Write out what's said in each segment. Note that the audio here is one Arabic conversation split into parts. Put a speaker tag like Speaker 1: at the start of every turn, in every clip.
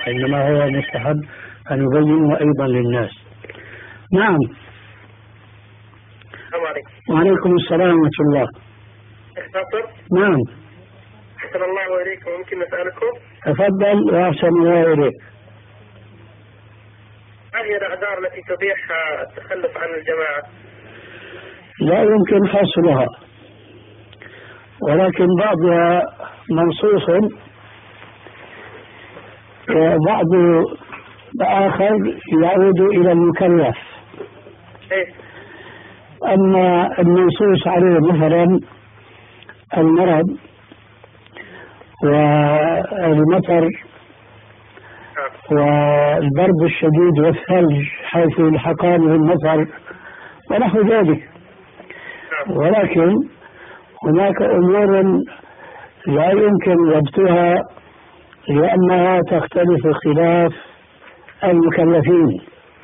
Speaker 1: إنما هو مستحب أن يبينه أيضا للناس. نعم.
Speaker 2: السلام عليكم.
Speaker 1: وعليكم السلام ورحمة الله. نعم.
Speaker 2: أحسن الله إليكم، ممكن نسألكم؟
Speaker 1: تفضل وأحسن الله إليك.
Speaker 2: ما هي الأعذار التي تبيح التخلف عن الجماعة؟
Speaker 1: لا يمكن حصرها، ولكن بعضها منصوص وبعض آخر يعود إلى المكلف. أما المنصوص عليه مثلا المرض والمطر والبرد الشديد والثلج حيث يلحقانه المطر ونحو ذلك، ولكن هناك أمور لا يمكن ضبطها لأنها تختلف خلاف المكلفين.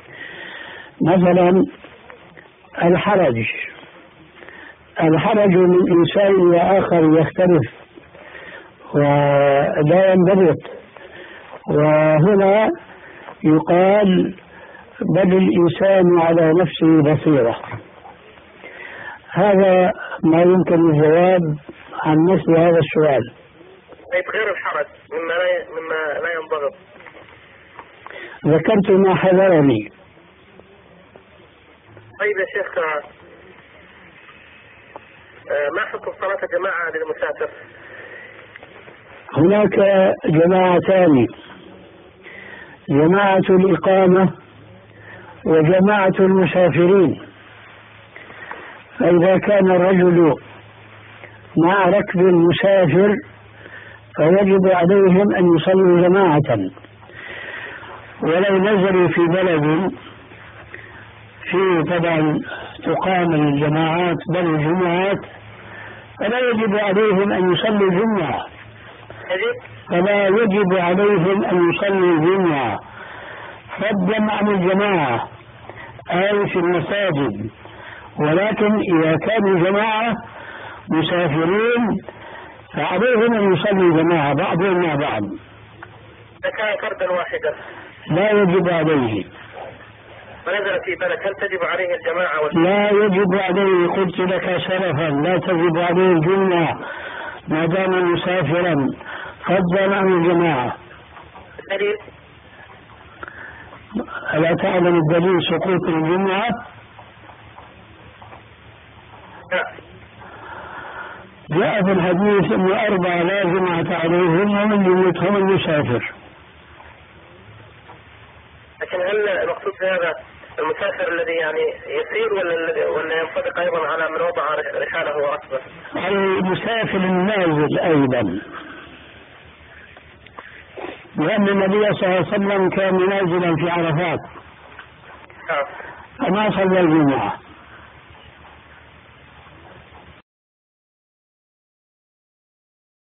Speaker 1: مثلا الحرج من إنسان وآخر يختلف ولا ينضبط، وهنا يقال بل الإنسان على نفسه بصيرة. هذا ما يمكن الجواب عن مثل هذا السؤال.
Speaker 2: غير الحرج مما لا ينضبط.
Speaker 1: ذكرت ما حذرني.
Speaker 2: طيب يا شيخ، ما حكم صلاة الجماعة للمسافر؟
Speaker 1: هناك جماعتان: جماعة الإقامة وجماعة المسافرين. فإذا كان الرجل مع ركب مسافر فيجب عليهم أن يصلوا جماعة، ولو نزلوا في بلد فيه طبعا تقام الجماعات بل الجمعات فلا يجب عليهم أن يصلوا الجمعة، فضلا عن الجماعة أي في المساجد. ولكن إذا كانوا جماعة مسافرين فعليهم أن يصلوا جماعة بعضهم مع بعض.
Speaker 2: إذا كان فردا واحدا
Speaker 1: لا يجب عليه.
Speaker 2: ونزل في بلد هل تجب عليه الجماعة؟
Speaker 1: لا يجب عليه، قلت لك سلفا لا تجب عليه الجمعة ما دام مسافرا، فضلا عن الجماعة.
Speaker 2: الدليل؟
Speaker 1: ألا تعلم الدليل سقوط الجمعة؟
Speaker 2: لا.
Speaker 1: جاء في الحديث أن 4 لا جمعة عليهم ومن جملتهم المسافر.
Speaker 2: لكن هل المقصود بهذا المسافر الذي يعني يسير ولا ينطبق أيضا على من وضع رحاله وركبه؟
Speaker 1: على المسافر النازل أيضا، لأن النبي صلى الله عليه وسلم كان نازلا في عرفات فما صلى الجمعة.